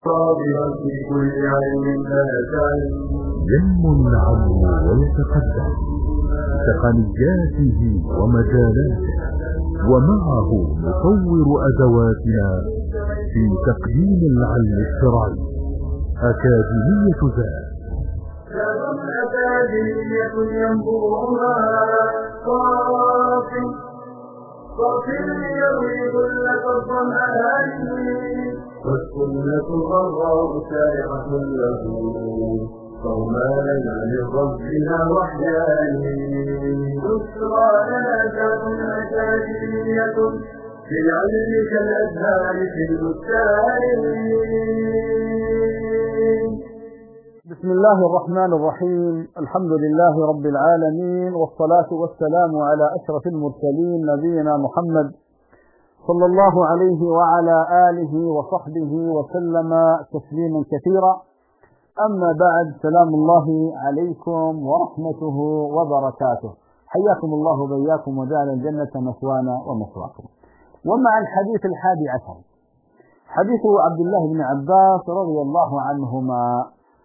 في كل علم ينمو العلم ويتقدم بتقنياته ومجالاته، ومعه نطور أدواتنا في تقديم العلم الشرعي. أكاديمية ذات أكاديمية ينبوعها صافي يروي ذلة الظمآن، والسنة الغراء سارعة له فوما لنا لربنا وحيان. بشرى لنا ذات أكاديمية في العلم كالأزهار في البستان. بسم الله الرحمن الرحيم. الحمد لله رب العالمين، والصلاة والسلام على أشرف المرسلين نبينا محمد صلى الله عليه وعلى آله وصحبه وسلم تسليما كثيرا. أما بعد، سلام الله عليكم ورحمته وبركاته. حياكم الله وبياكم وجعل الجنة مثوانا ومثواكم. ومع الحديث 11، حديث عبد الله بن عباس رضي الله عنهما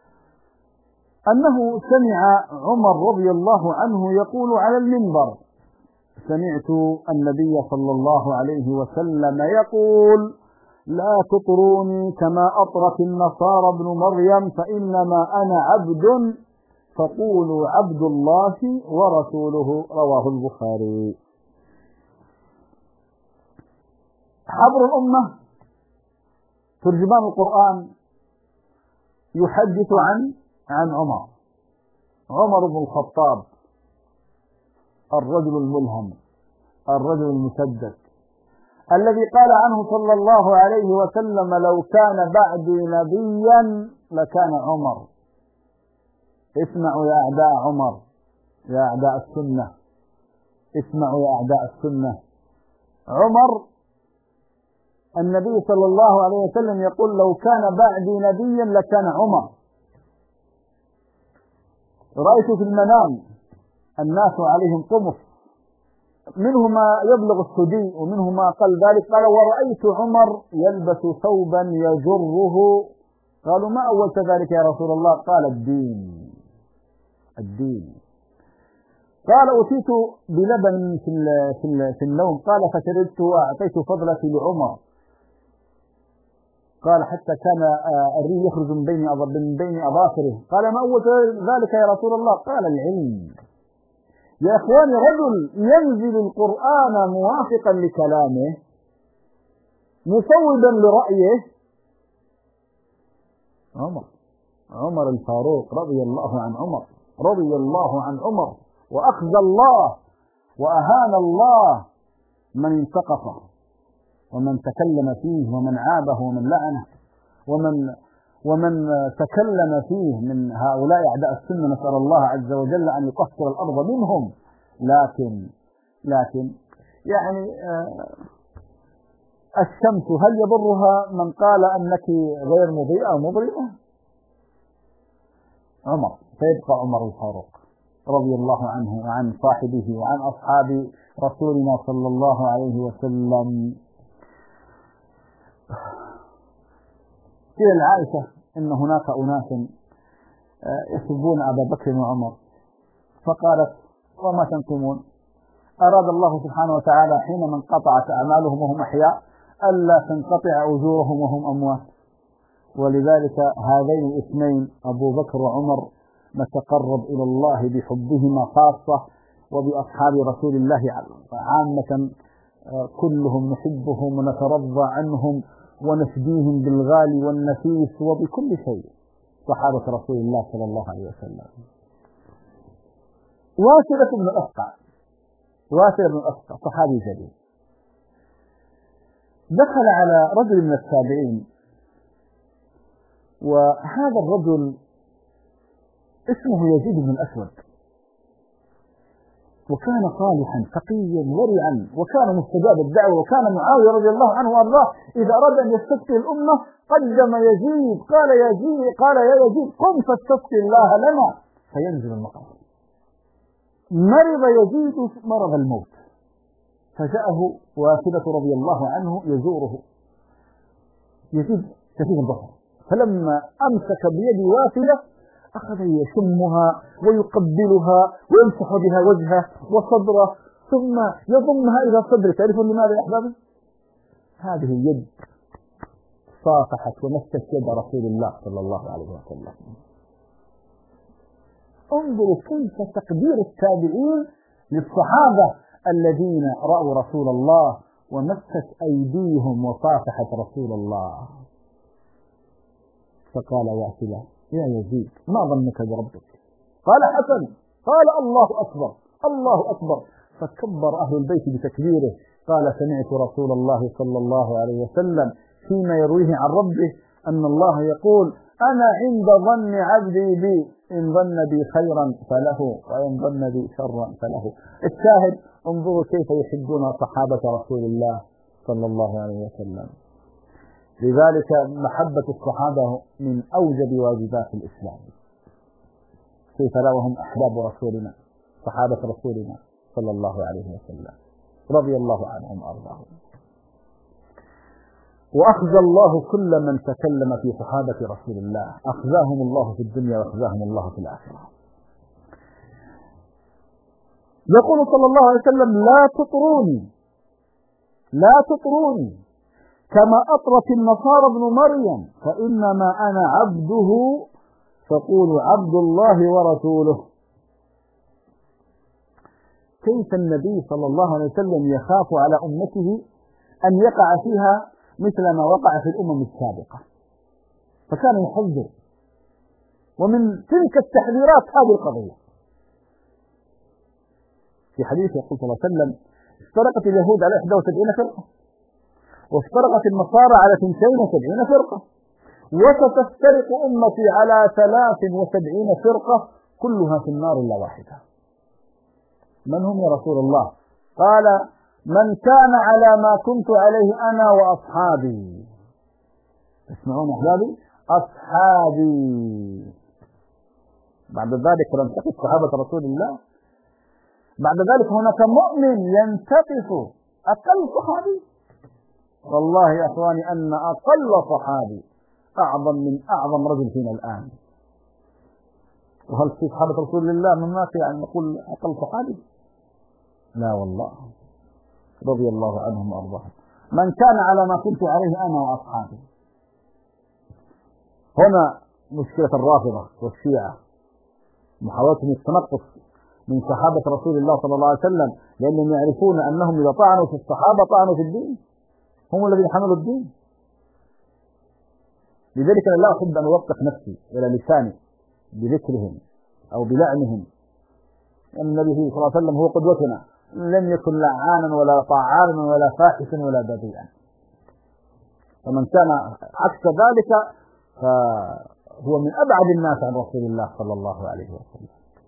أنه سمع عمر رضي الله عنه يقول على المنبر: سمعت النبي صلى الله عليه وسلم يقول: لا تطروني كما أطرت النصارى ابن مريم، فإنما أنا عبد فقولوا عبد الله ورسوله. رواه البخاري. حبر الأمة ترجمان القرآن يحدث عن عمر بن الخطاب، الرجل الملهم، الرجل المسدد، الذي قال عنه صلى الله عليه وسلم: لو كان بعدي نبيا لكان عمر. اسمعوا يا أعداء عمر، يا أعداء السنة، اسمعوا يا أعداء السنة. عمر النبي صلى الله عليه وسلم يقول: لو كان بعدي نبيا لكان عمر. رأيت في المنام الناس عليهم قمص، منه ما يبلغ الثدي ومنه ما أقل ذلك. قال: ورأيت عمر يلبس ثوبا يجره. قالوا: ما أولت ذلك يا رسول الله؟ قال: الدين. قال: أتيت بلبن في النوم. قال: فشربت وأعطيت فضلتي لعمر. قال: حتى كان الريح يخرج من بين أظافره. قال: ما أول ذلك يا رسول الله؟ قال: العلم. يا إخواني، رجل ينزل القرآن موافقا لكلامه مصوبا لرأيه، عمر الفاروق رضي الله عن عمر، وأخزى الله وأهان الله من انتقصه ومن تكلم فيه ومن عابه ومن لعنه ومن تكلم فيه من هؤلاء أعداء السنة. نسأل الله عز وجل أن يقصر الأرض منهم. لكن يعني الشمس هل يضرها من قال أنك غير مضيئة أو مضيئة؟ عمر. فيبقى عمر الفاروق رضي الله عنه وعن صاحبه وعن أصحاب رسولنا صلى الله عليه وسلم. قيل عائشة إن هناك أناس يسبون أبا بكر وعمر، فقالت: وما تنقمون؟ أراد الله سبحانه وتعالى حينما انقطعت أعمالهم وهم أحياء ألا تنقطع أجورهم وهم أموات. ولذلك هذين الاثنين أبو بكر وعمر نتقرب إلى الله بحبهما خاصة، وبأصحاب رسول الله عامة كلهم نحبهم ونترضى عنهم ونفديهم بالغالي والنفيس وبكل شيء، صحابة رسول الله صلى الله عليه وسلم. واثلة بن الأسقع صحابي جليل، دخل على رجل من التابعين، وهذا الرجل اسمه يزيد بن الأسود، وكان صالحا تقيا ورعا، وكان مستجاب الدعوة، وكان معاوية رضي الله عنه وارضاه إذا أراد أن يستسقي الأمة قدم يزيد. قال يا يزيد قم فاستسقي الله لنا فينزل المطر. مرض يزيد مرض الموت، فجاءه واثلة رضي الله عنه يزوره. يزيد شديد البصر، فلما أمسك بيد وافلة أخذ يشمها ويقبلها ويمسح بها وجهه وصدره ثم يضمها إلى صدره. تعرفون لماذا يا أحبابي؟ هذه اليد صافحت ومست يد رسول الله صلى الله عليه وسلم. انظروا كيف تقدير التابعين للصحابة الذين رأوا رسول الله ومست أيديهم وصافحت رسول الله. فقال واسلة يا يزيد ما ظنك بربك؟ قال حسن. قال الله أكبر الله أكبر. فكبر أهل البيت بتكبيره. قال سمعت رسول الله صلى الله عليه وسلم فيما يرويه عن ربه أن الله يقول أنا عند ظن عبدي بي إن ظن بي خيرا فله وإن ظن بي شرا فله. الشاهد انظروا كيف يحبون صحابة رسول الله صلى الله عليه وسلم. لذلك محبة الصحابة من أوجب واجبات الإسلام. كيف لا وهم أحباب رسولنا صحابة رسولنا صلى الله عليه وسلم رضي الله عنهم وأرضاهم. وأخزى الله كل من تكلم في صحابة رسول الله، أخزاهم الله في الدنيا وأخزاهم الله في الآخرة. يقول صلى الله عليه وسلم لا تطروني كما أطرت النصارى ابن مريم فإنما أنا عبده فقولوا عبد الله ورسوله. كيف النبي صلى الله عليه وسلم يخاف على أمته أن يقع فيها مثل ما وقع في الأمم السابقة، فكان يحذر. ومن تلك التحذيرات هذه القضية. في حديث يقول صلى الله عليه وسلم افترقت اليهود على 71 فرقة وافترقت النصارى على 72 فرقة وستفترق أمتي على 73 فرقة كلها في النار إلا واحدة. من هم يا رسول الله؟ قال من كان على ما كنت عليه أنا وأصحابي. تسمعون أحبابي؟ أصحابي. بعد ذلك تنتقص صحابة رسول الله. بعد ذلك هناك مؤمن ينتقص أقل صحابي. والله يا أخواني أن أقل صحابي أعظم من أعظم رجل فينا الآن. وهل في صحابة رسول الله من ما في أن نقول أقل صحابي؟ لا والله رضي الله عنهم وأرضاهم. من كان على ما كنت عليه أنا وأصحابي. هنا مشكلة الرافضة والشيعة محاولتهم التنقص من صحابة رسول الله صلى الله عليه وسلم لأنهم يعرفون أنهم إذا طعنوا في الصحابة طعنوا في الدين، هم الذين حملوا الدين. لذلك لا أحب أن أوثق نفسي إلى لساني بذكرهم أو بلعنهم. النبي صلى الله عليه وسلم هو قدوتنا، لم يكن لعانا ولا طعانا ولا فاحشا ولا بذيئا. فمن كان عكس ذلك فهو من أبعد الناس عن رسول الله صلى الله عليه وسلم.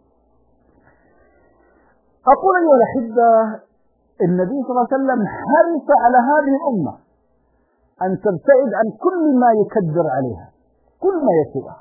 أقول أيها الأحبة النبي صلى الله عليه وسلم حرص على هذه الأمة أن تبتعد عن كل ما يكدر عليها، كل ما يسوءها.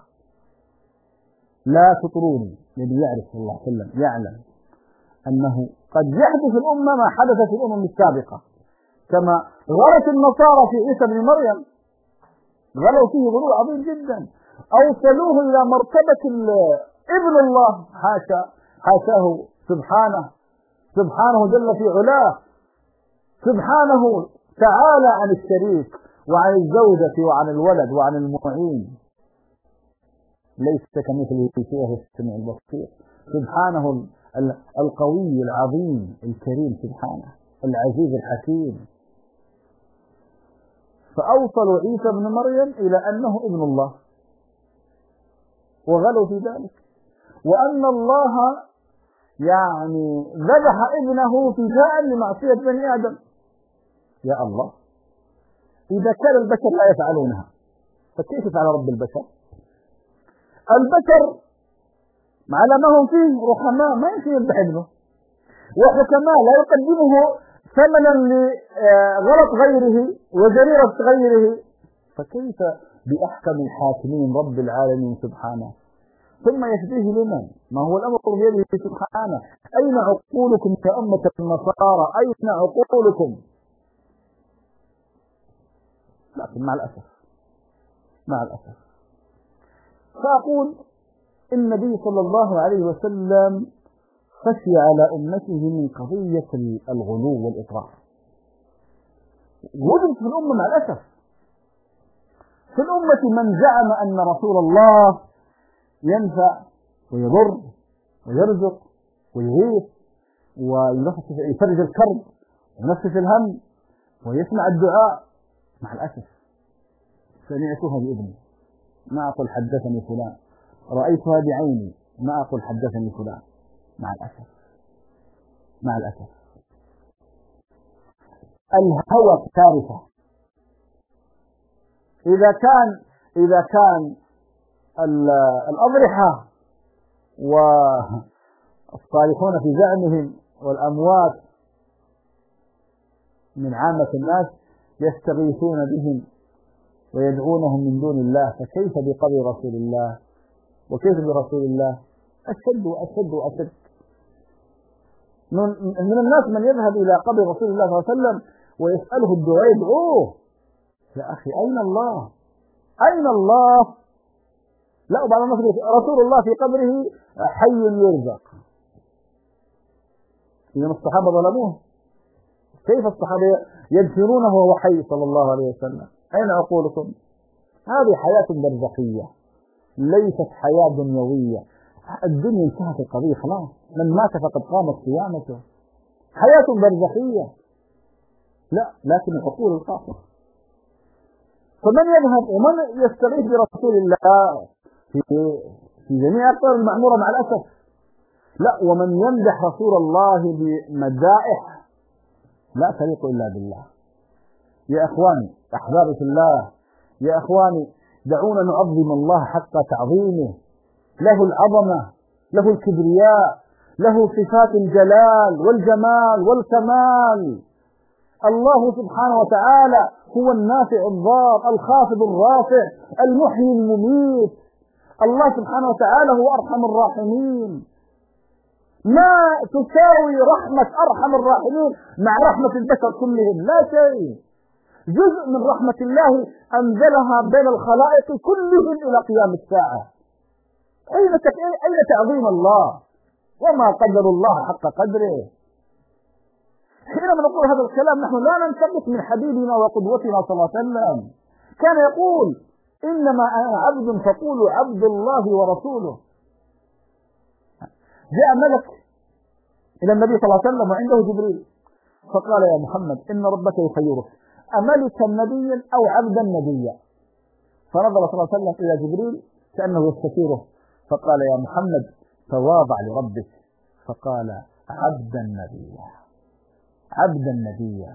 لا تطروني. النبي يعرف صلى الله عليه وسلم يعلم أنه قد يحدث الأمة ما حدث في الأمم السابقة، كما غلت النصارى في عيسى بن مريم، غلوا فيه غلو عظيم جدا، أوصلوه إلى مرتبة ابن الله. حاشاه سبحانه جل في علاه، سبحانه تعالى عن الشريك وعن الزوجة وعن الولد وعن المعين. ليس كمثله شيء وهو السميع البصير. سبحانه القوي العظيم الكريم، سبحانه العزيز الحكيم. فأوصلوا عيسى بن مريم إلى أنه ابن الله وغلوا في ذلك، وأن الله يعني ذبح ابنه فداء لمعصية بني آدم. يا الله، إذا كان البشر لا يفعلونها فكيف يفعل رب البشر؟ البشر على ما هم فيه رحماء ما يمكن يذبح ابنه، وحكماء لا يقدمه ثمنا لغلط غيره وجريرة غيره، فكيف بأحكم الحاكمين رب العالمين سبحانه؟ ثم يهديه لمن؟ ما هو الأمر بيده سبحانه. أين عقولكم يا أمة النصارى؟ أين عقولكم؟ لكن مع الأسف فأقول النبي صلى الله عليه وسلم خشي على أمته من قضية الغلو والإطراف. وجد في الأمة مع الأسف في الأمة من زعم أن رسول الله ينفع ويضر ويرزق ويغيث ويفرج الكرب وينفس الهم ويسمع الدعاء. مع الأسف سمعتها بإذني، ما أقول حدثني فلان، رأيتها بعيني، ما أقول حدثني فلان. مع الأسف الهوى كارثة. إذا كان الأضرحة والصالحون في زعمهم والأموات من عامة الناس يستغيثون بهم ويدعونهم من دون الله، فكيف بقبر رسول الله وكيف برسول الله؟ أشد وأشد وأشد. من الناس من يذهب إلى قبر رسول الله صلى الله عليه وسلم ويسأله الدعاء يدعوه. يا أخي أين الله؟ أين الله؟ لا، بعض الناس رسول الله في قبره حي يرزق. إذا الصحابة ظلموه، كيف الصحابة يدفنونه وهو حي صلى الله عليه وسلم؟ أين عقولكم؟ هذه حياة برزخية ليست حياة دنيوية. الدنيا انتهت القضية خلاص، من مات فقد قامت قيامته. حياة برزخية لا، لكن العقول القاصرة. فمن يذهب ومن يستغيث برسول الله في جميع أقطار المعمورة مع الأسف لا، ومن يمدح رسول الله بمدائح لا تليق إلا بالله. يا إخواني أحبابي في الله، يا إخواني دعونا نعظم الله حق تعظيمه. له العظمة، له الكبرياء، له صفات الجلال والجمال والكمال. الله سبحانه وتعالى هو النافع الضار، الخافض الرافع، المحيي المميت. الله سبحانه وتعالى هو أرحم الراحمين. ما تساوي رحمة أرحم الراحمين مع رحمة البشر كلهم؟ لا شيء. جزء من رحمة الله أنزلها بين الخلائق كلهم إلى قيام الساعة. أين تعظيم الله؟ وما قدر الله حق قدره. حينما نقول هذا الكلام نحن لا ننتقص من حبيبنا وقدوتنا صلى الله عليه وسلم. كان يقول إنما أنا عبد فقولوا عبد الله ورسوله. جاء ملك إلى النبي صلى الله عليه وسلم وعنده جبريل فقال يا محمد إن ربك يخيرك أملكا نبيا أو عبدا نبيا. فنظر صلى الله عليه وسلم إلى جبريل كأنه يستشيره فقال يا محمد تواضع لربك، فقال عبدا نبيا، عبدا نبيا.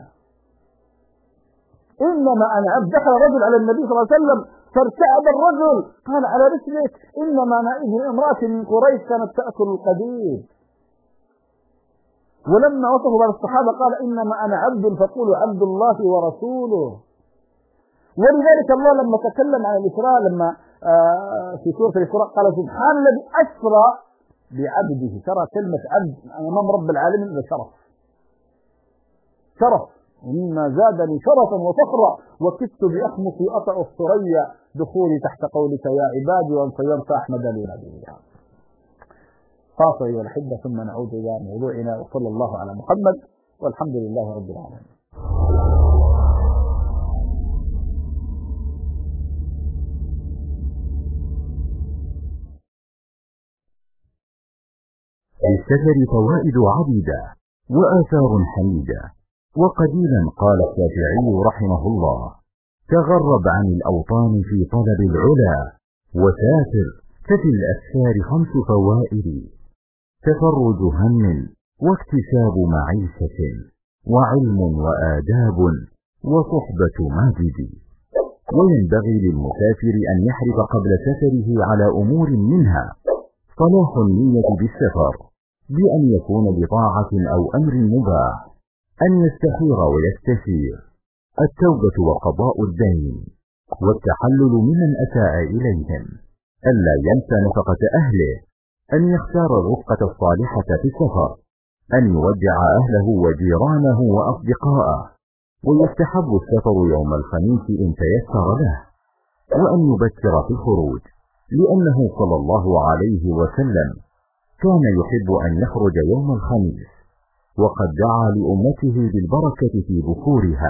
إنما أنا عبد. دخل رجل على النبي صلى الله عليه وسلم فارتعب الرجل قال على رسلك إنما أنا ابن امرأة من قريش كانت تأكل القديد. ولما وصفوا بعض الصحابة قال إنما أنا عبد فقولوا عبد الله ورسوله. ولذلك الله لما تكلم عن الإسراء لما في سورة الإسراء قال سبحان الذي أسرى بعبده. ترى كلمة عبد أمام رب العالمين ده شرف ومما زادني شرفا وفخرا وكدت بأخمصي أطأ الثريا دخولي تحت قولك يا عبادي وأن صيرت أحمد لي نبيا. فاصل أيها الأحبة ثم نعود إلى موضوعنا وصلى الله على محمد والحمد لله رب العالمين. للسفر فوائد عديدة وآثار حميدة. وقديما قال الشافعي رحمه الله تغرب عن الأوطان في طلب العلا وسافر ففي الأسفار 5 فوائد: تفرج هم واكتساب معيشة وعلم وآداب وصحبة ماجد. وينبغي للمسافر أن يحرص قبل سفره على أمور منها صلاح النية بالسفر بأن يكون بطاعة أو أمر مباح، أن يستخير ويستشير، التوبة وقضاء الدين، والتحلل ممن أساء إليهم، ألا ينسى نفقة أهله، أن يختار الرفقة الصالحة في السفر، أن يودع أهله وجيرانه وأصدقاءه، ويستحب السفر يوم الخميس إن تيسر له، وأن يبكر في الخروج، لأنه صلى الله عليه وسلم كان يحب أن يخرج يوم الخميس، وقد دعا لأمته بالبركة في بكورها،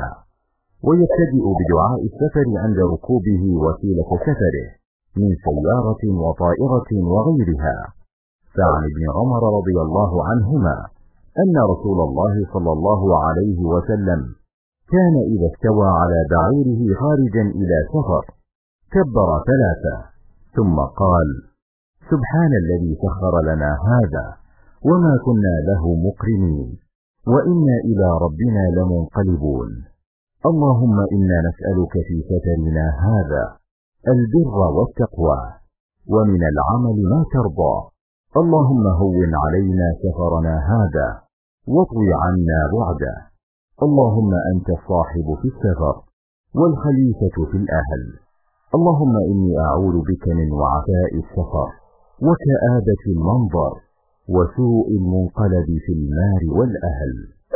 ويبتدئ بدعاء السفر عند ركوبه وسيلة سفره من سيارة وطائرة وغيرها. فعن ابن عمر رضي الله عنهما أن رسول الله صلى الله عليه وسلم كان إذا استوى على بعيره خارجا إلى سفر كبر 3 ثم قال: سبحان الذي سخر لنا هذا وما كنا له مقرنين وإنا إلى ربنا لمنقلبون. اللهم إنا نسألك في سفرنا هذا البر والتقوى ومن العمل ما ترضى. اللهم هون علينا سفرنا هذا واطوي عنا بعده. اللهم أنت الصاحب في السفر والخليفة في الأهل. اللهم إني أعوذ بك من وعثاء السفر وكآبة المنظر وسوء المنقلب في المال والأهل.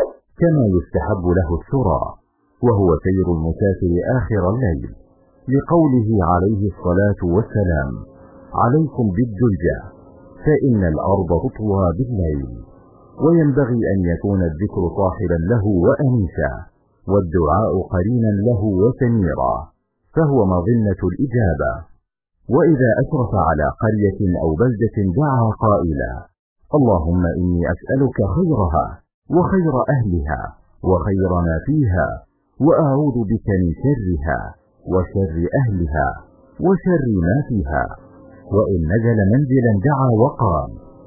كما يستحب له الثرى وهو سير المسافر آخر الليل، لقوله عليه الصلاة والسلام: عليكم بالدلجة فإن الأرض تطوى بالليل. وينبغي أن يكون الذكر صاحبا له وأنيسا، والدعاء قرينا له وسميرا، فهو مظنة الإجابة. وإذا أشرف على قرية أو بلدة دعا قائلا: اللهم إني أسألك خيرها وخير أهلها وخير ما فيها، وأعوذ بك من شرها وشر أهلها وشر ما فيها. وإن نزل منزلا دعا وقال: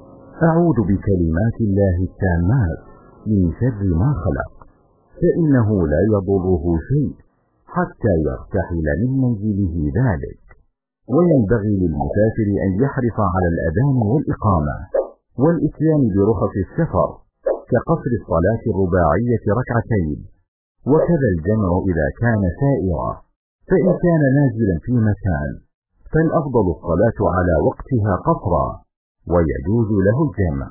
أعوذ بكلمات الله التامات من شر ما خلق، فإنه لا يضره شيء حتى يرتحل من منزله ذلك. وينبغي للمسافر أن يحرص على الأذان والإقامة والإتيان برخص السفر، كقصر الصلاة الرباعية 2 وكذا الجمع إذا كان سائرا. فإن كان نازلا في مكان فالأفضل الصلاة على وقتها قصرا، ويجوز له الجمع،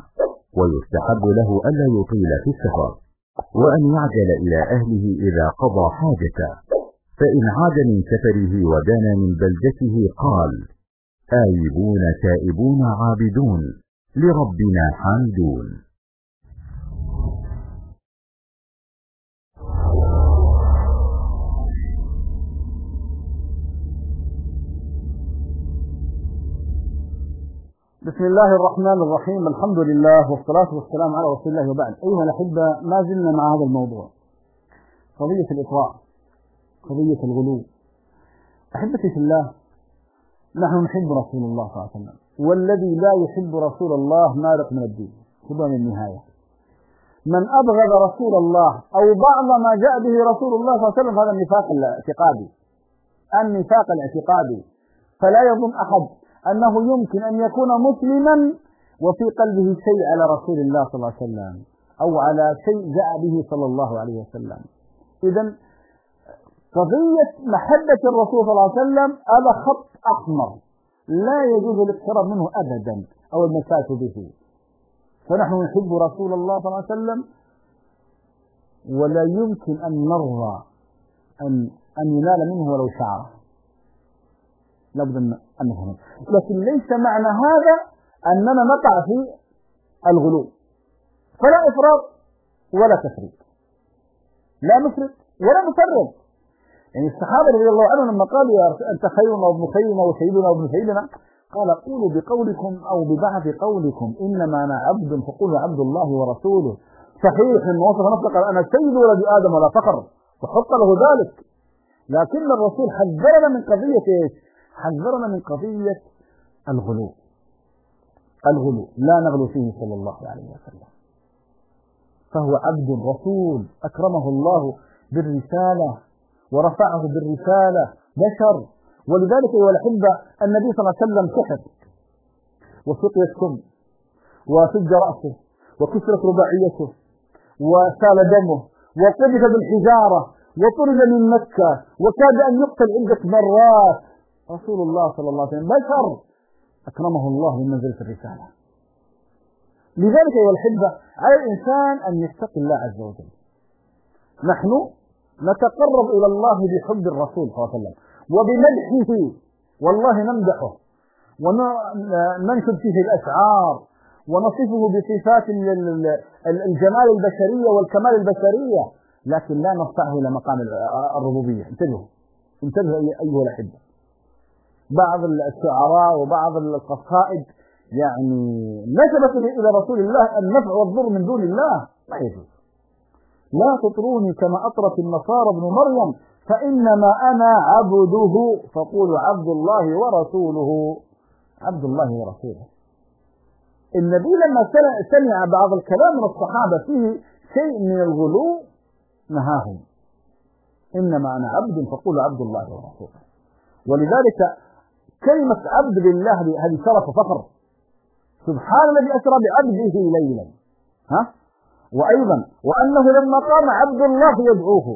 ويستحب له ألا يطيل في السفر، وأن يعجل إلى أهله إذا قضى حاجته. فإن عاد من سفره ودنا من بلدته قال: آيبون تائبون عابدون لربنا حامدون. بسم الله الرحمن الرحيم. الحمد لله والصلاة والسلام على رسول الله، وبعد. أيها الأحبة، ما زلنا مع هذا الموضوع، قضية الإطراء، قضية الغلو. أحبتي في الله، نحن نحب رسول الله صلى الله عليه وسلم، والذي لا يحب رسول الله مارق من الدين. خذوا من النهاية: من أبغض رسول الله أو بعض ما جاء به رسول الله صلى الله عليه وسلم هذا النفاق الاعتقادي، النفاق الاعتقادي. فلا يظن أحد أنه يمكن أن يكون مسلما وفي قلبه شيء على رسول الله صلى الله عليه وسلم أو على شيء جاء به صلى الله عليه وسلم. إذن قضية محبة الرسول صلى الله عليه وسلم هذا خط أحمر لا يجوز الاقتراب منه أبدا أو المساس به. فنحن نحب رسول الله صلى الله عليه وسلم، ولا يمكن أن نرضى أن ينال منه ولو شعره، لابد أن نفهم. لكن ليس معنى هذا أننا نقع في الغلو، فلا إفراط ولا تفريط، لا نفرط ولا نفرط. يعني الصحابة رضي الله عنهم لما قالوا: يا أنت خيرنا وابن خيرنا وسيدنا وابن سيدنا، قال: قولوا بقولكم أو ببعض قولكم إنما أنا عبد فقولوا عبد الله ورسوله. صحيح إن وصف نفسه قال: أنا سيد ولد آدم ولا فخر، وحق له ذلك. لكن الرسول حذرنا من قضية إيش؟ حذرنا من قضية الغلو. الغلو لا نغلو فيه صلى الله عليه وسلم، فهو عبد رسول أكرمه الله بالرسالة ورفعه بالرسالة بشر. ولذلك أيها الأحبة، النبي صلى الله عليه وسلم سحر وسقي السم وفج رأسه وكسرت رباعيته وسال دمه وقذف بالحجارة وطرد من مكة وكاد أن يقتل عدة مرات. رسول الله صلى الله عليه وسلم بشر أكرمه الله بمنزلة الرسالة. لذلك أيها الأحبة، على الإنسان أن يتقي الله عز وجل. نحن نتقرب إلى الله بحب الرسول صلى الله عليه وسلم وبمدحه، والله نمدحه وننشد فيه الأشعار ونصفه بصفات الجمال البشرية والكمال البشرية، لكن لا نرفعه إلى مقام الربوبية. انتبهوا أيها الأحبة. بعض الشعراء وبعض القصائد يعني نسبت إلى رسول الله النفع والضر من دون الله، لا يجوز. لا تطروني كما أطرت النصارى ابن مريم فإنما أنا عبده فقولوا عبد الله ورسوله. عبد الله ورسوله. النبي لما سمع بعض الكلام من الصحابة فيه شيء من الغلو نهاهم، إنما أنا عبد فقولوا عبد الله ورسوله. ولذلك كلمة عبد لله هذه شرف وفخر. سبحان الذي أسرى بعبده ليلا. وأيضا وأنه لما قام عبد الله يدعوه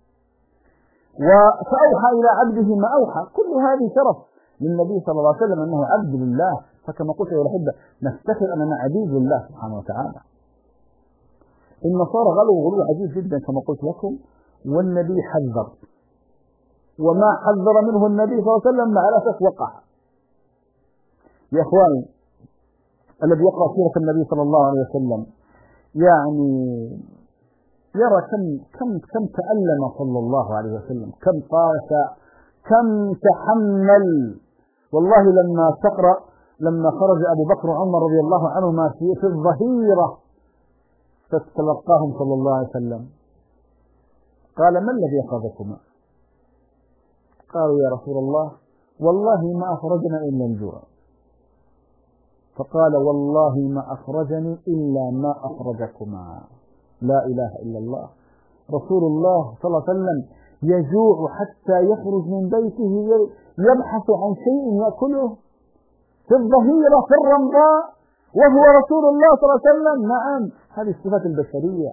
فأوحى إلى عبده ما أوحى. كل هذه شرف للنبي صلى الله عليه وسلم أنه عبد لله. فكما قلت يا الأحبة نفتخر أننا عبيد لله سبحانه وتعالى. النصارى غلوا عجيب جدا كما قلت لكم، والنبي حذر، وما حذر منه النبي صلى الله عليه وسلم مع الأسف وقع. يا إخواني الذي يقرأ سيرة النبي صلى الله عليه وسلم يعني يرى كم تألم صلى الله عليه وسلم، كم قاس، كم تحمل. والله لما خرج أبو بكر وعمر رضي الله عنهما في الظهيرة فتلقاهم صلى الله عليه وسلم قال ما الذي أخذكما؟ قالوا يا رسول الله والله ما أخرجنا إلا الجوع. فقال والله ما أخرجني إلا ما أخرجكما. لا إله إلا الله. رسول الله صلى الله عليه وسلم يجوع حتى يخرج من بيته يبحث عن شيء يأكله في الظهيرة في الرمضاء وهو رسول الله صلى الله عليه وسلم. نعم هذه الصفات البشرية.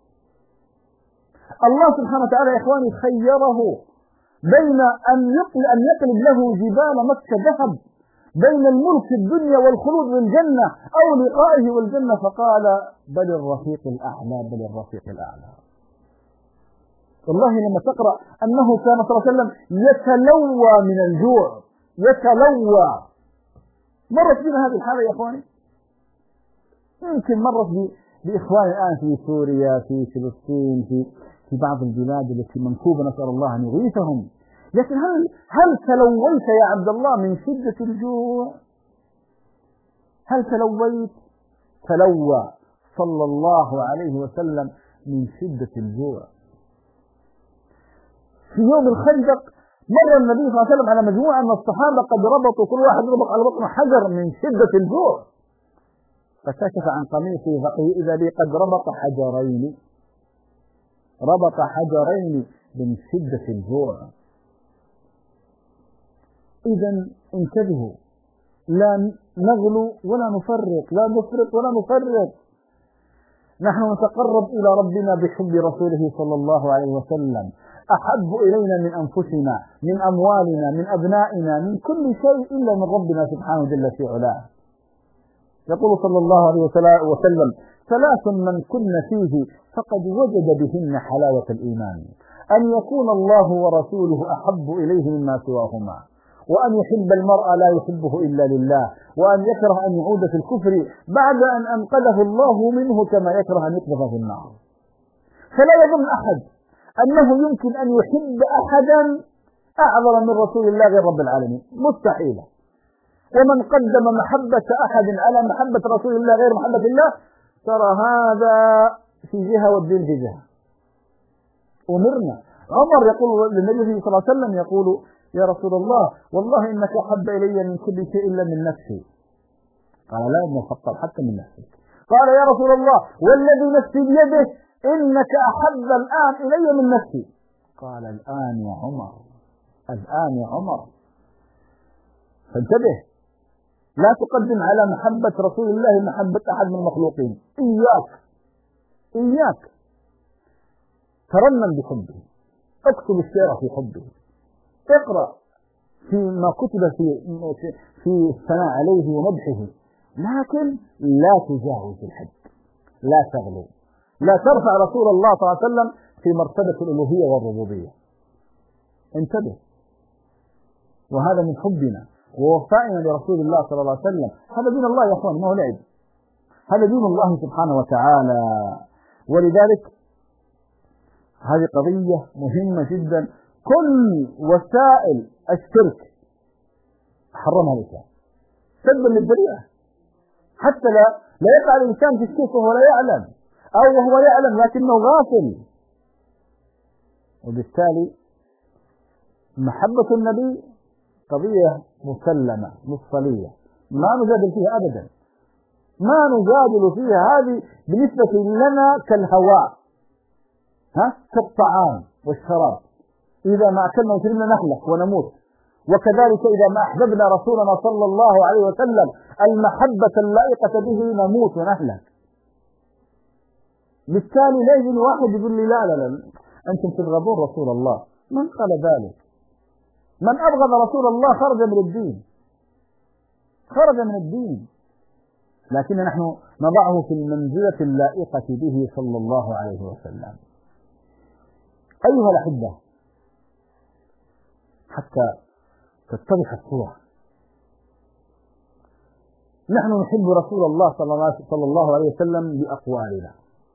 الله سبحانه وتعالى يا إخواني خيره بين أن يقلب له جبال مكة ذهب، بين الملك الدنيا والخلود بالجنة أو لقائه والجنة، فقال بل الرفيق الأعلى، بل الرفيق الأعلى. والله لما تقرأ أنه كان صلى الله عليه وسلم يتلوى من الجوع، يتلوى. مرت بنا هذه الحالة يا إخواني، يمكن مرت بإخواني الآن في سوريا، في فلسطين، في بعض البلاد التي منكوبة، نسأل الله أن يغيثهم. لكن هل تلويت يا عبد الله من شدة الجوع؟ هل تلويت؟ تلوى صلى الله عليه وسلم من شدة الجوع. في يوم الخندق مر النبي صلى الله عليه وسلم على مجموعة من الصحابة قد ربطوا كل واحد ربط على بطنه حجر من شدة الجوع، فكشف عن قميصه فإذا به قد ربط حجرين من شدة الجوع. إذا انتبهوا، لا نغلو ولا نفرط، لا نفرط ولا نفرط. نحن نتقرب إلى ربنا بحب رسوله صلى الله عليه وسلم، أحب إلينا من أنفسنا، من أموالنا، من أبنائنا، من كل شيء إلا من ربنا سبحانه جل في علاه. يقول صلى الله عليه وسلم ثلاث من كن فيه فقد وجد بهن حلاوة الإيمان: أن يكون الله ورسوله أحب إليه مما سواهما، وأن يحب المرء لا يحبه إلا لله، وأن يكره أن يعود في الكفر بعد أن أنقذه الله منه كما يكره أن يقذف في النار. فلا يظن أحد أنه يمكن أن يحب أحدا أعظم من رسول الله غير رب العالمين، مستحيل. ومن قدم محبة أحد على محبة رسول الله غير محبة الله ترى هذا في جهة والدين في جهة. أمرنا. عمر يقول للنبي صلى الله عليه وسلم يقول يا رسول الله والله إنك أحب إلي من كل شيء إلا من نفسي. قال لا ابن الخطاب حتى من نفسك. قال يا رسول الله والذي نفسي بيده إنك أحب الآن إلي من نفسي. قال الآن يا عمر، الآن يا عمر. فانتبه، لا تقدم على محبة رسول الله محبة أحد من المخلوقين. إياك ترنم بحبه، اكتب الشعر في حبه، اقرأ فيما كتب في الثناء عليه ومدحه، لكن لا تجاوز الحد، لا تغلو، لا ترفع رسول الله صلى الله عليه وسلم في مرتبة الألوهية والربوبية. انتبه، وهذا من حبنا ووفائنا لرسول الله صلى الله عليه وسلم. هذا دين الله يا أخوان، ما هو لعب، هذا دين الله سبحانه وتعالى. ولذلك هذه قضية مهمة جدا. كل وسائل الشرك حرمها الإسلام سدا للذريعة، حتى لا يقع الإنسان في الشرك وهو لا يعلم، أو وهو يعلم لكنه غافل. وبالتالي محبة النبي قضية مسلمة مفصلية ما نجادل فيها أبدا، ما نجادل فيها. هذه بالنسبة لنا كالهواء، كالطعام والشراب، إذا ما أكلنا وشربنا نهلك ونموت. وكذلك إذا ما أحببنا رسولنا صلى الله عليه وسلم المحبة اللائقة به نموت ونهلك. بالتالي لا يجي واحد يقول لي لا لا لا أنتم تبغضون رسول الله. من قال ذلك؟ من أبغض رسول الله خرج من الدين، خرج من الدين. لكن نحن نضعه في المنزلة اللائقة به صلى الله عليه وسلم. أيها الأحبة، حتى تتضح الصورة، نحن نحب رسول الله صلى الله عليه وسلم بأقوالنا،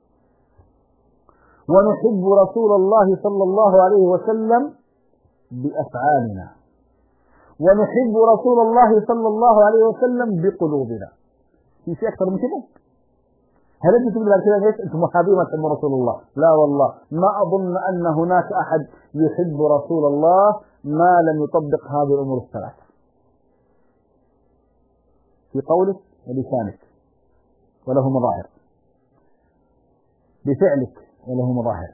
ونحب رسول الله صلى الله عليه وسلم بأفعالنا، ونحب رسول الله صلى الله عليه وسلم بقلوبنا. في شيء أكثر من كده؟ هل أنت تقول بعد كده أنتم محابين ما تحبوا رسول الله؟ لا والله، ما أظن أن هناك أحد يحب رسول الله ما لم يطبق هذه الأمور الثلاثة في قولك ولسانك وله مظاهر، بفعلك وله مظاهر،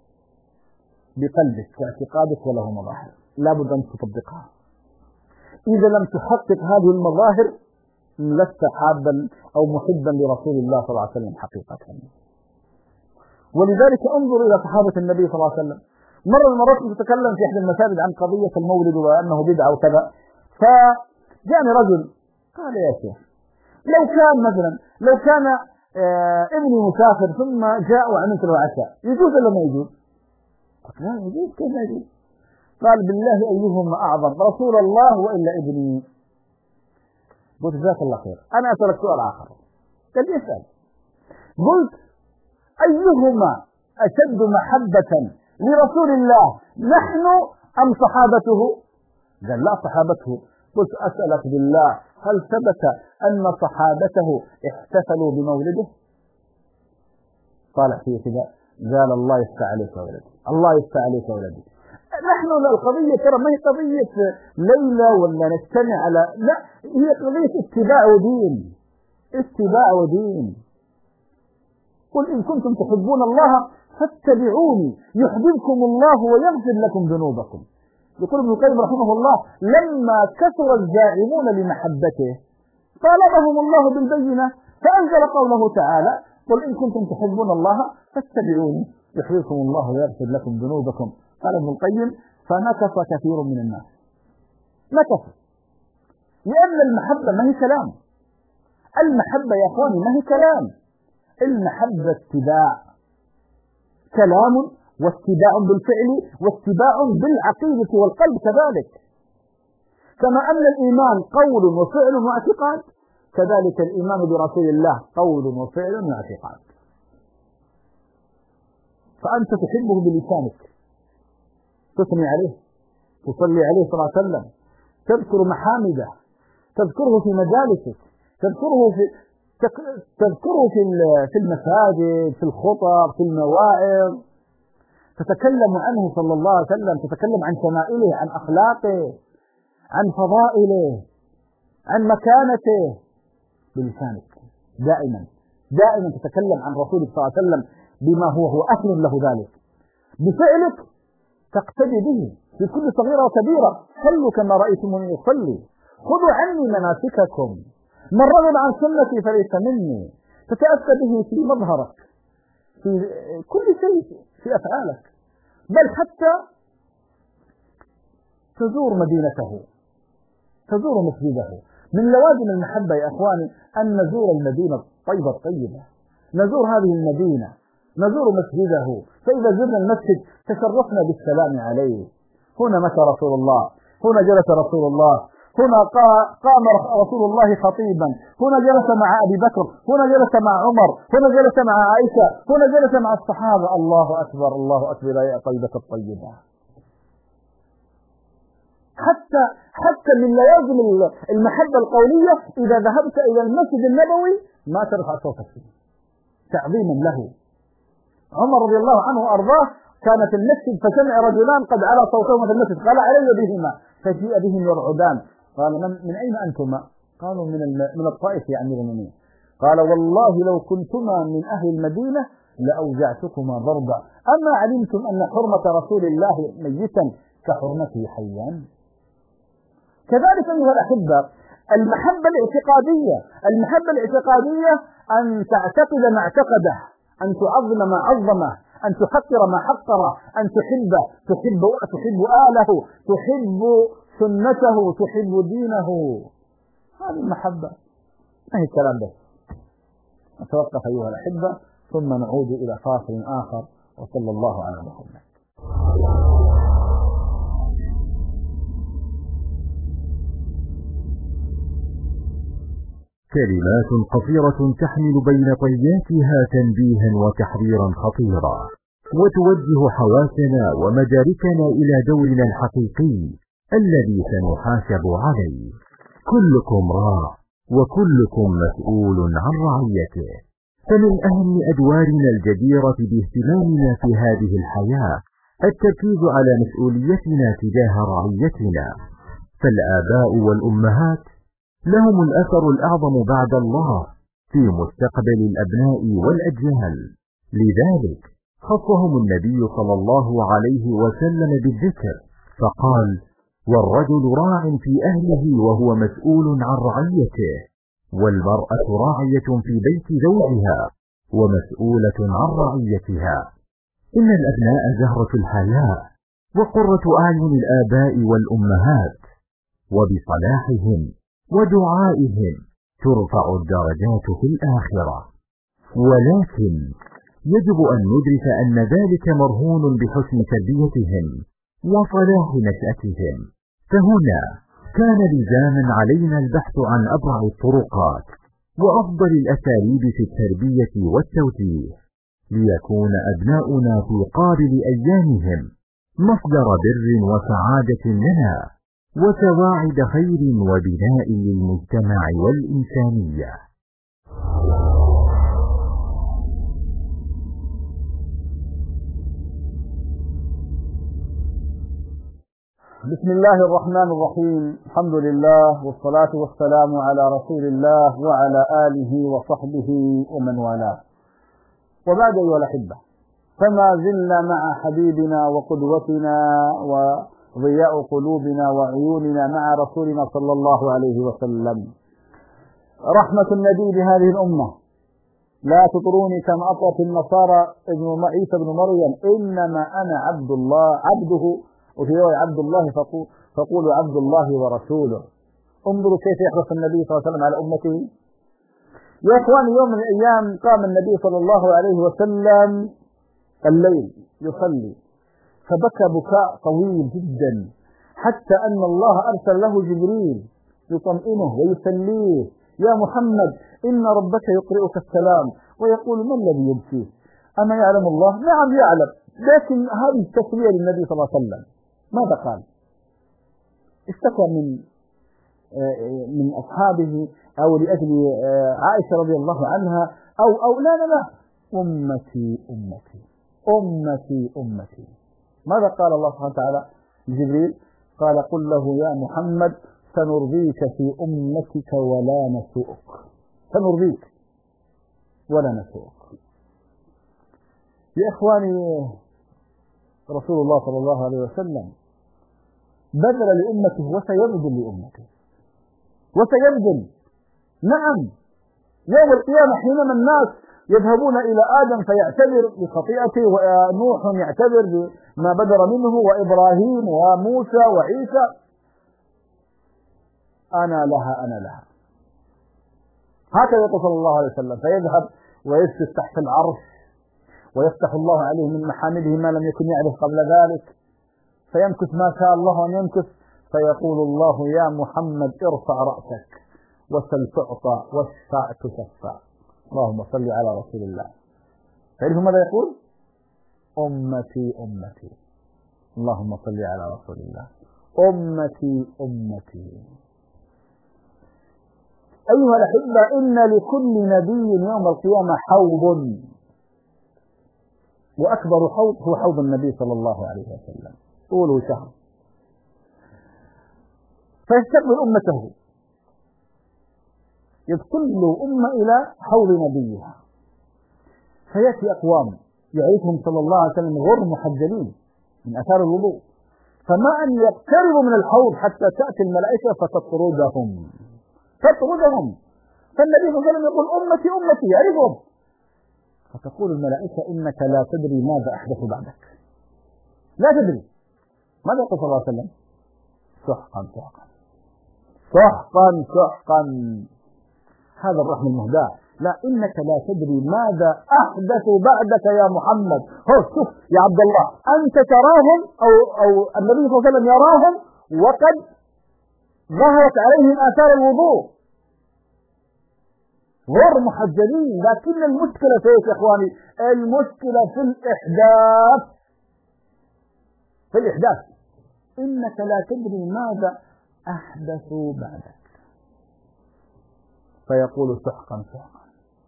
بقلبك واعتقادك وله مظاهر، لا بد أن تطبقها. إذا لم تحقق هذه المظاهر لست حابا أو محبا لرسول الله صلى الله عليه وسلم حقيقة. ولذلك انظر إلى صحابة النبي صلى الله عليه وسلم. مرة من المرات نتكلم في إحدى المساجد عن قضية المولد وأنه بدعة وكذا، فجاءني رجل قال يا شيخ لو كان مثلا ابني مسافر ثم جاء وعملت له عشاء يجوز ولا ما يجوز؟ قلت لا يجوز. كيف لا يجوز؟ قال بالله أيهما أعظم، رسول الله وإلا ابني؟ قلت جزاك الله خير. أنا أسألك سؤال آخر. قال يسأل. قلت أيهما أشد محبة لرسول الله، نحن أم صحابته؟ قال لا صحابته. قلت أسألك بالله هل ثبت أن صحابته احتفلوا بمولده؟ قال فيه كذا. قال الله يفتح عليك يا ولدي، الله يفتح عليك يا ولدي. نحن القضية ترى ما هي قضية ليلة ولا نجتمع على، لا، هي قضية اتباع ودين، اتباع ودين. قل إن كنتم تحبون الله فاتبعوني يحببكم الله ويغفر لكم ذنوبكم. يقول ابن القيم رحمه الله لما كثر الزاعمون لمحبته طالبهم الله بالبينة فأنزل قوله تعالى قل إن كنتم تحبون الله فاتبعوني يحببكم الله ويغفر لكم ذنوبكم. قال ابن القيم فنكث كثير من الناس، نكث، لأن المحبة ما هي كلام. المحبة يا أخواني ما هي كلام، المحبة اتباع، كلام واتباع بالفعل واتباع بالعقيدة والقلب كذلك. كما أن الإيمان قول وفعل واعتقاد، كذلك الإيمان برسول الله قول وفعل واعتقاد. فأنت تحبه بلسانك، تثني عليه، تصلي عليه صلى الله عليه وسلم، تذكر محامده، تذكره في مجالسك، تذكره في المساجد، في الخطب، في المواعظ، تتكلم عنه صلى الله عليه وسلم، تتكلم عن شمائله، عن أخلاقه، عن فضائله، عن مكانته بلسانك. دائما تتكلم عن رسولك صلى الله عليه وسلم بما هو أهل له ذلك. بفعلك تقتدي به في كل صغيرة وكبيرة. صلوا كما رأيتموني أصلي، خذوا عني مناسككم، من رغب عن سنتي فليس مني. تتأسى به في مظهرك، في كل شيء، في أفعالك، بل حتى تزور مدينته، تزور مسجده. من لوازم المحبة يا أخواني أن نزور المدينة الطيبة، نزور هذه المدينة، نزور مسجده. فإذا زرنا المسجد تشرفنا بالسلام عليه. هنا مشى رسول الله، هنا جلس رسول الله، هنا قام رسول الله خطيبا، هنا جلس مع أبي بكر، هنا جلس مع عمر، هنا جلس مع عائشة، هنا جلس مع الصحابة. الله أكبر الله أكبر يا طيبة الطيبة. حتى من لوازم المحبة القولية إذا ذهبت إلى المسجد النبوي ما ترفع صوتك فيه تعظيما له. عمر رضي الله عنه وأرضاه كان في المسجد فسمع رجلان قد على صوتهما في المسجد، قال علي بهما، فجيء بهم يرعدان، قال من أين أنتما؟ قالوا من الطائف يا أمير المؤمنين. قال والله لو كنتما من أهل المدينة لأوجعتكما ضربا، أما علمتم أن حرمة رسول الله ميتا كحرمته حيا. كذلك أيها الأحبة المحبة الاعتقادية أن تعتقد ما اعتقده، أن تعظم ما عظمه، أن تحقر ما حقره، أن تحب آله، تحب سنته، تحب دينه. هذه المحبة، ما هي الكلام بس. نتوقف أيها الأحبة ثم نعود إلى فاصل آخر، وصلى الله على محمد. كلمات قصيرة تحمل بين طياتها تنبيها وتحذيرا خطيرا، وتوجه حواسنا ومداركنا إلى دورنا الحقيقي الذي سنحاسب عليه. كلكم راع وكلكم مسؤول عن رعيته، فمن أهم أدوارنا الجديرة باهتمامنا في هذه الحياة التركيز على مسؤوليتنا تجاه رعيتنا. فالآباء والأمهات لهم الأثر الأعظم بعد الله في مستقبل الأبناء والأجيال، لذلك خصهم النبي صلى الله عليه وسلم بالذكر فقال: والرجل راع في أهله وهو مسؤول عن رعيته، والمرأة راعية في بيت زوجها ومسؤولة عن رعيتها. إن الأبناء زهرة الحياة وقرة أعين الآباء والأمهات، وبصلاحهم ودعائهم ترفع الدرجات في الآخرة. ولكن يجب أن ندرك أن ذلك مرهون بحسن تربيتهم وصلاح نشأتهم. فهنا كان لزاما علينا البحث عن أبرع الطرقات وأفضل الأساليب في التربية والتوجيه، ليكون أبناؤنا في قابل أيامهم مصدر بر وسعادة لنا وسواعد خير وبناء للمجتمع والإنسانية. بسم الله الرحمن الرحيم. الحمد لله والصلاة والسلام على رسول الله وعلى آله وصحبه ومن والاه. وبعد أيها الأحبة، فما زلنا مع حبيبنا وقدوتنا وضياء قلوبنا وعيوننا مع رسولنا صلى الله عليه وسلم. رحمة النبي بهذه الأمة: لا تطروني كما أطرت النصارى ابن عيسى بن مريم، إنما أنا عبد الله عبده، وفي رواية عبد الله فقولوا عبد الله ورسوله. انظروا كيف يحرص النبي صلى الله عليه وسلم على أمته. يا إخواني، يوم من الأيام قام النبي صلى الله عليه وسلم الليل يصلي، فبكى بكاء طويل جدا، حتى أن الله أرسل له جبريل يطمئنه ويسليه: يا محمد إن ربك يقرئك السلام ويقول: ما الذي يبكيه؟ أما يعلم الله؟ نعم يعلم، لكن هذه التسلية للنبي صلى الله عليه وسلم. ماذا قال؟ اشتكى من أصحابه أو لأجل عائشة رضي الله عنها أو لا أمتي أمتي أمتي أمتي. ماذا قال الله سبحانه وتعالى لجبريل؟ قال: قل له يا محمد سنرضيك في أمتك ولا نسوءك. سنرضيك ولا نسوءك. يا إخواني، رسول الله صلى الله عليه وسلم بذل لأمته وسيبذل لأمته وسيبذل. نعم، يوم القيامة حينما الناس يذهبون إلى آدم فيعتذر بخطيئته، ونوح يعتذر بما بدر منه، وإبراهيم وموسى وعيسى، أنا لها. هكذا يقول صلى الله عليه وسلم، فيذهب ويجلس تحت العرش ويفتح الله عليه من محامده ما لم يكن يعرف قبل ذلك، فيمكث ما شاء الله أن يمكث، فيقول الله يا محمد ارفع رأسك وسل تعطى واشفع تشفع. اللهم صل على رسول الله. تعرفوا ماذا يقول؟ أمتي أمتي. اللهم صل على رسول الله. أمتي أمتي. أيها الأحبة، إن لكل نبي يوم القيامة حوض، وأكبر حوض هو حوض النبي صلى الله عليه وسلم، طوله شهر. فيستقبل أمته، كل أمة إلى حوض نبيها، فيأتي أقوام يعرفهم صلى الله عليه وسلم غر محجلين من أثار الوضوء، فما أن يقتربوا من الحوض حتى تأتي الملائكة فتطردهم. فالنبي صلى الله عليه وسلم يقول أمتي أمتي، يعرفهم. فتقول الملائكة إنك لا تدري ماذا أحدث بعدك، لا تدري. ماذا يقول صلى الله عليه وسلم؟ سحقا سحقا سحقا سحقا. هذا الرحم المهداة. لا، إنك لا تدري ماذا أحدث بعدك يا محمد. شوف يا عبد الله، أنت تراهم أو النبي صلى الله عليه وسلم يراهم وقد ظهرت عليهم آثار الوضوء غير محجلين، لكن المشكلة في ايش يا اخواني؟ المشكلة في الإحداث. إنك لا تدري ماذا أحدثوا بعدك. فيقول سحقا سحقا.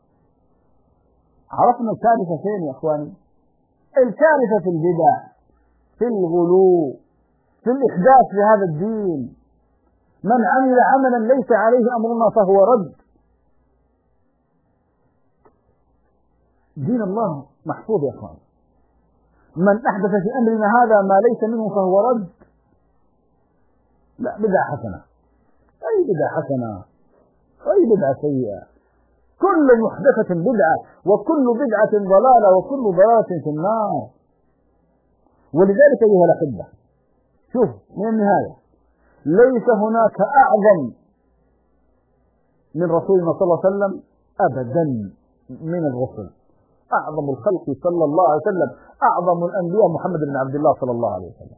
عرفنا الكارثة فين يا اخواني؟ الكارثة في البدع، في الغلو، في الإحداث في هذا الدين. من عمل عملا ليس عليه أمرنا فهو رد. دين الله محفوظ يا اخوان. من احدث في امرنا هذا ما ليس منه فهو رد. لا، بدعة حسنة، اي بدعة حسنة، اي بدعة سيئة. كل محدثة بدعة، وكل بدعة ضلالة، وكل ضلالة في النار. ولذلك ايها الاحبة، شوف من النهاية، ليس هناك اعظم من رسولنا صلى الله عليه وسلم ابدا من الرسل. أعظم الخلق صلى الله عليه وسلم، أعظم الأنبياء محمد بن عبد الله صلى الله عليه وسلم.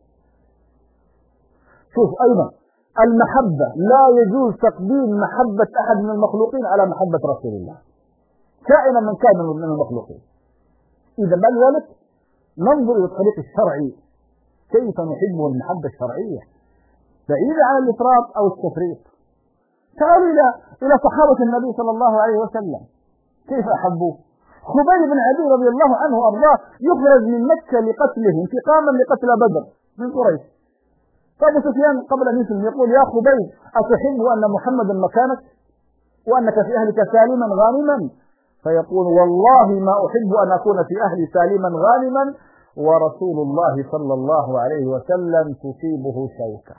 شوف أيضا المحبة، لا يجوز تقديم محبة أحد من المخلوقين على محبة رسول الله، كائنا من كان من المخلوقين. إذا بعد ذلك ننظر إلى الطريق الشرعي، كيف نحب المحبة الشرعية بعيدة عن الإفراط أو التفريط. تعالوا إلى صحابة النبي صلى الله عليه وسلم، كيف أحبوه. خبيب بن عدي رضي الله عنه وارضاه يخرج من مكة لقتله انتقاما لقتل بدر من قريش. فأبو سفيان قبل أن يسلم يقول يا خبيب أتحب أن محمدا مكانك وأنك في أهلك سالما غانما؟ فيقول والله ما أحب أن أكون في أهلي سالما غانما ورسول الله صلى الله عليه وسلم تصيبه شوكة.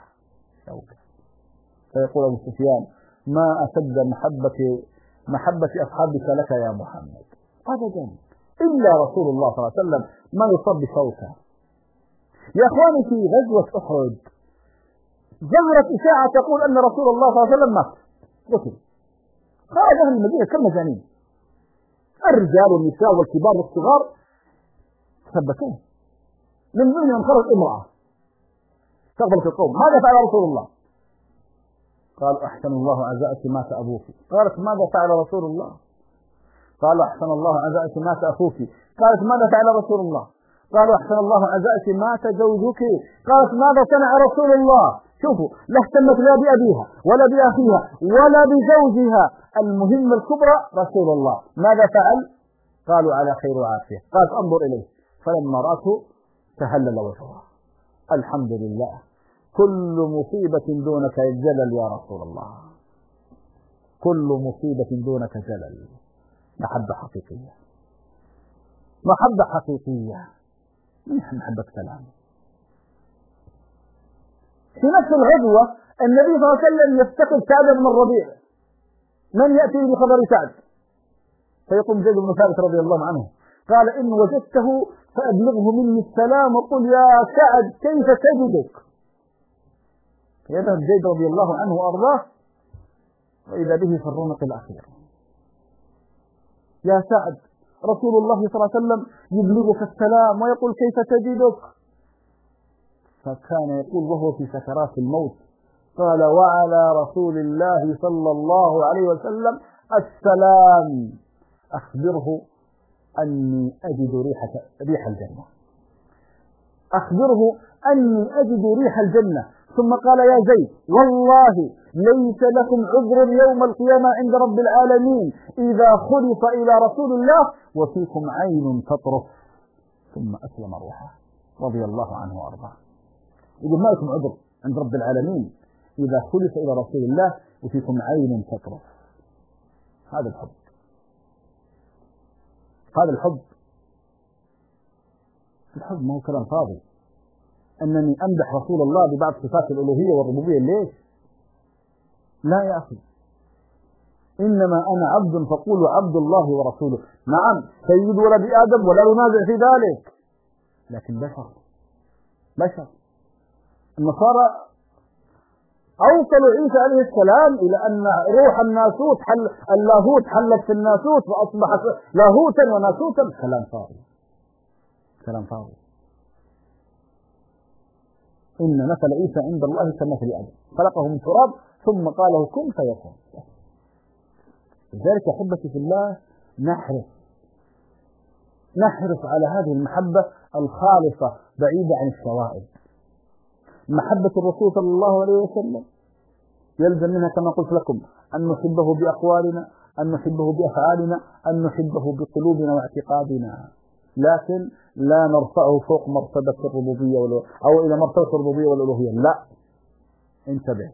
فيقول أبو سفيان ما أشد محبة أصحابك لك يا محمد أبدا، إلا رسول الله صلى الله عليه وسلم ما يصاب بشوكة. يا أخواني، في غزوة أحد ظهرت إشاعة تقول أن رسول الله صلى الله عليه وسلم مات، قتل. خرج أهل المدينة كالمجانين، الرجال والنساء والكبار والصغار ثبتوه. من ضمنهم خرج امرأة تقبل في القوم. ماذا فعل رسول الله؟ قال أحسن الله عزائك مات أبوك. قالت ماذا فعل رسول الله؟ قال أحسن الله عزائك مات أخوك. قالت ماذا فعل رسول الله؟ قالوا أحسن الله عزائك مات زوجك. قالت ماذا صنع رسول الله؟ شوفوا، لا اهتمت لا بأبيها ولا بأخيها ولا بزوجها، المهمة الكبرى رسول الله. ماذا فعل؟ قالوا على خير وعافية. قالت انظر إليه، فلما رأته تهلل وجهها. الحمد لله، كل مصيبة دونك جلل يا رسول الله، كل مصيبة دونك جلل. محبة حقيقية، محبة حقيقية، مش محبة كلام. في نفس الغزوة النبي صلى الله عليه وسلم يفتقد سعد بن الربيع. من يأتي بخبر سعد؟ فيقوم زيد بن ثابت رضي الله عنه قال إن وجدته فأبلغه مني السلام وقل يا سعد كيف تجدك. فيذهب زيد رضي الله عنه وأرضاه وإذا به في الرمق الأخير. يا سعد، رسول الله صلى الله عليه وسلم يبلغك السلام ويقول كيف تجدك. فكان يقول وهو في سكرات الموت قال وعلى رسول الله صلى الله عليه وسلم السلام، أخبره أني أجد ريح الجنة، أخبره أني أجد ريح الجنة. ثم قال يا زيد والله ليس لكم عذر يوم القيامة عند رب العالمين إذا خلف إلى رسول الله وفيكم عين تطرف. ثم أسلم روحه رضي الله عنه وأرضاه. يقول ما لكم عذر عند رب العالمين إذا خلف إلى رسول الله وفيكم عين تطرف. هذا الحب، هذا الحب. الحب ما هو كلام فاضي أنني أمدح رسول الله ببعض صفات الألوهية والربوبية. ليش؟ لا يا أخي، إنما أنا عبد فقولوا عبد الله ورسوله. نعم سيد ولد آدم ولا ينازع في ذلك، لكن بشر. النصارى أوصلوا عيسى عليه السلام إلى أن روح الناسوت اللاهوت حلت في الناسوت فأصبح لاهوتا وناسوتا. كلام فاضي، كلام فاضي. إن مثل عيسى عند الله كمثل آدم خلقه من تراب ثم قال له كن فيكون. لذلك أحبتي في الله نحرص على هذه المحبة الخالصة بعيدة عن الشوائب. محبة الرسول صلى الله عليه وسلم يلزم منها كما قلت لكم أن نحبه بأقوالنا، أن نحبه بأفعالنا، أن نحبه بقلوبنا واعتقادنا، لكن لا نرفعه فوق مرتبة الربوبية أو إلى مرتبة الربوبية والألوهية. لا، انتبه.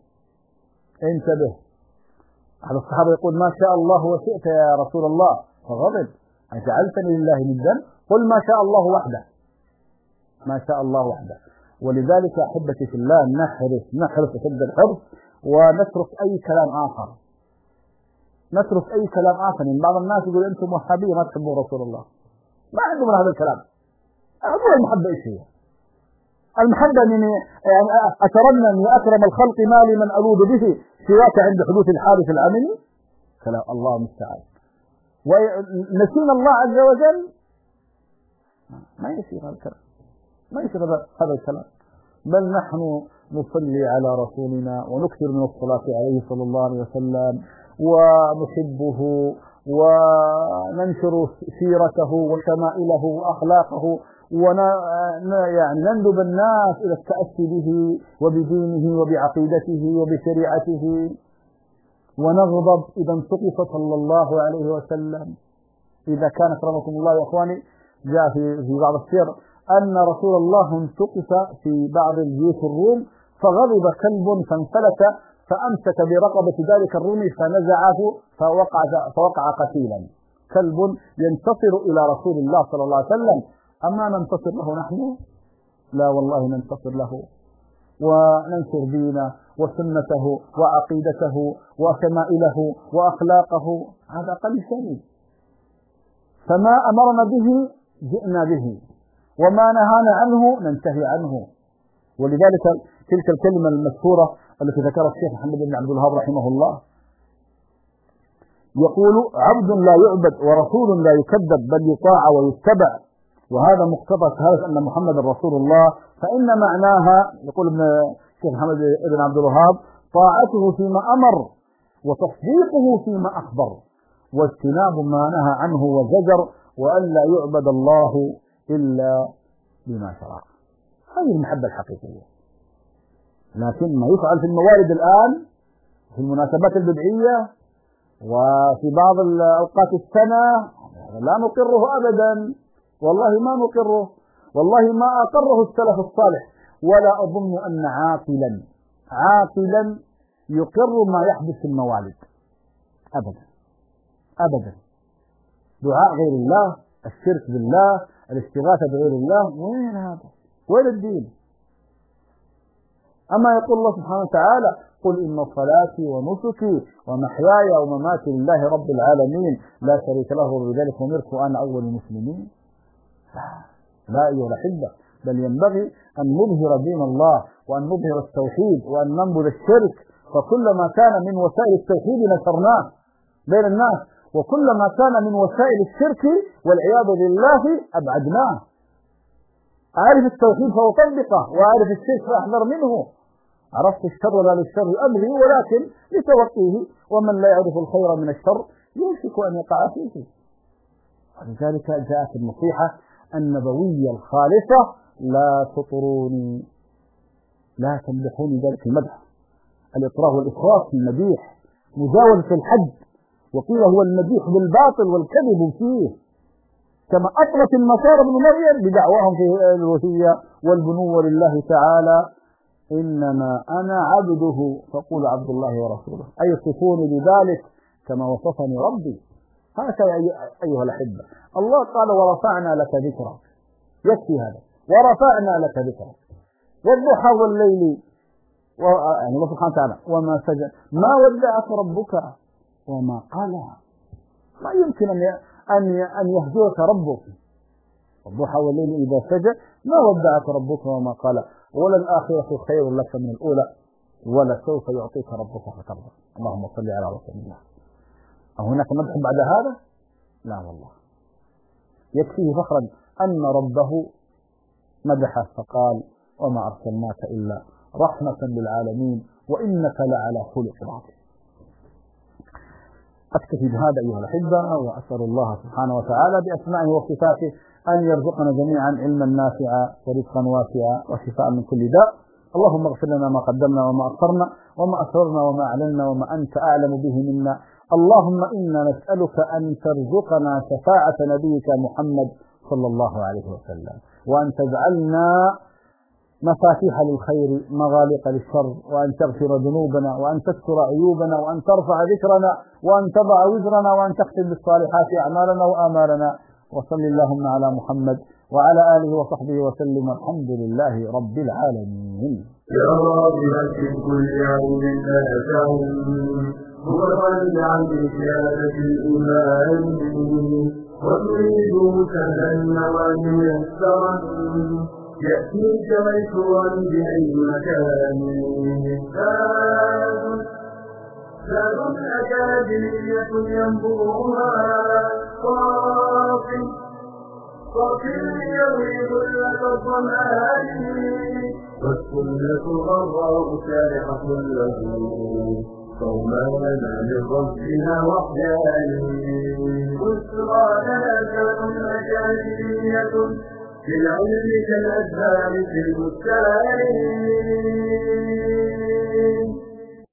أحد الصحابة يقول ما شاء الله وشئت يا رسول الله، فغضب أجعلتني لله ندا؟ قل ما شاء الله وحده، ما شاء الله وحده. ولذلك أحبتي في الله نحرص أشد الحرص ونترك أي كلام آخر. يعني بعض الناس يقول أنتم وهابية ما تحبون رسول الله، ما عندهم هذا الكلام. أقول المحبة إيش هي؟ المحبة من يعني أترنم وأكرم الخلق ما لمن ألوذ به سواك عند حدوث الحادث العملي. كلام الله المستعان. ونسينا الله عز وجل، ما يصير هذا الكلام، ما يصير هذا الكلام. بل نحن نصلي على رسولنا ونكثر من الصلاة عليه صلى الله عليه وسلم ونحبه وننشر سيرته وشمائله وأخلاقه يعني نندب الناس إلى التأسي به وبدينه وبعقيدته وبشريعته، ونغضب إذا انتقص صلى الله عليه وسلم. إذا كان كرمكم الله يا إخواني جاء في بعض السير أن رسول الله انتقص في بعض الجيوش الروم فغضب كلب فانفلت فأمسك برقبة ذلك الرومي فنزعه فوقع قتيلا. كلب ينتصر إلى رسول الله صلى الله عليه وسلم، أما ننتصر له نحن؟ لا والله ننتصر له وننشر دينه وسنته وعقيدته وشمائله وأخلاقه. هذا أقل شيء. فما أمرنا به جئنا به وما نهانا عنه ننتهي عنه. ولذلك تلك الكلمة المشهورة التي ذكرها الشيخ محمد بن عبد الوهاب رحمه الله يقول عبد لا يعبد ورسول لا يكذب بل يطاع ويتبع، وهذا مقتضى شهادة أن محمد رسول الله. فإن معناها يقول ابن الشيخ محمد بن عبد الوهاب طاعته فيما أمر وتصديقه فيما أخبر واجتناب ما نهى عنه وزجر وأن لا يعبد الله إلا بما شرع. هذه المحبة الحقيقية. لكن ما يفعل في الموارد الآن في المناسبات البدعية وفي بعض الأوقات السنة لا نقره أبدا، والله ما نقره، والله ما أقره السلف الصالح. ولا أظن أن عاقلا يقر ما يحدث في الموالد أبدا. دعاء غير الله، الشرك بالله، الاستغاثة بغير الله، وين هذا؟ وين الدين؟ أما يقول الله سبحانه وتعالى قل إن صلاتي ونسكي ومحياي ومماتي لله رب العالمين لا شريك له وبذلك أمرت وأنا أول المسلمين. لا أيها الأحبة، بل ينبغي أن نظهر دين الله وأن نظهر التوحيد وأن ننبذ الشرك. فكلما كان من وسائل التوحيد نشرناه بين الناس، وكلما كان من وسائل الشرك والعياذ بالله أبعدناه. أعرف التوحيد فأطبقه وأعرف الشرك فأحذر منه. عرفت الشر لا للشر أبغي ولكن لتوقيه، ومن لا يعرف الخير من الشر يوشك أن يقع فيه. ولذلك جاءت النصيحة النبوية الخالصة: لا تطروني، لا تمدحوني. ذلك المدح الإطراء والإفراط في المديح، مجاوزة الحد، وقيل هو المديح بالباطل والكذب فيه، كما أطلت النصارى ابن مريم بدعواهم في الألوهية والبنوة لله تعالى: إنما أنا عبده فقول عبد الله ورسوله، أي صفوني بذلك كما وصفني ربي. هكذا أيها الأحبة، الله قال: ورفعنا لك ذكرك. يكفي هذا، ورفعنا لك ذكرك. والضحى والليل يعني الله سبحانه وتعالى: وما سجد، ما ودعك ربك وما قلى. ما يمكن أن يهجرك ربك. الضحى والليل إذا سجد ما ودعك ربك وما قلى، وللآخرة خير لك من الأولى ولسوف يعطيك ربك فترضى. اللهم صل على رسول الله. أهناك مدح بعد هذا؟ لا والله، يكفيه فخرا أن ربه مدحه فقال: وما أرسلناك إلا رحمة للعالمين وإنك لعلى خلق عظيم. أكتفي بهذا أيها الأحبة، وأسأل الله سبحانه وتعالى بأسمائه وصفاته أن يرزقنا جميعا علما نافعا ورزقا واسعا وشفاء من كل داء. اللهم اغفر لنا ما قدمنا وما أخرنا وما أسررنا وما أعلنا وما أنت أعلم به منا. اللهم إنا نسألك أن ترزقنا شفاعة نبيك محمد صلى الله عليه وسلم، وأن تجعلنا مفاتيح للخير مغالق للشر، وأن تغفر ذنوبنا، وأن تستر عيوبنا، وأن ترفع ذكرنا، وأن تضع وزرنا، وأن تختم بالصالحات أعمالنا وآمالنا. وصل اللهم على محمد وعلى آله وصحبه وسلم. الحمد لله رب العالمين. يا رب في كل يوم نهجهم متطلعا بزيادة الإيمان، وتريد سهلا وميسرا يأتيك ميسورا بأي مكان. زاد أكاديمية ينبوها صافي يروي ظلة الظمآن، والسنة غراء سارحة له صومانا لربنا وحداني. بشرى لنا زاد أكاديمية في العلم كالأزهار في البستان.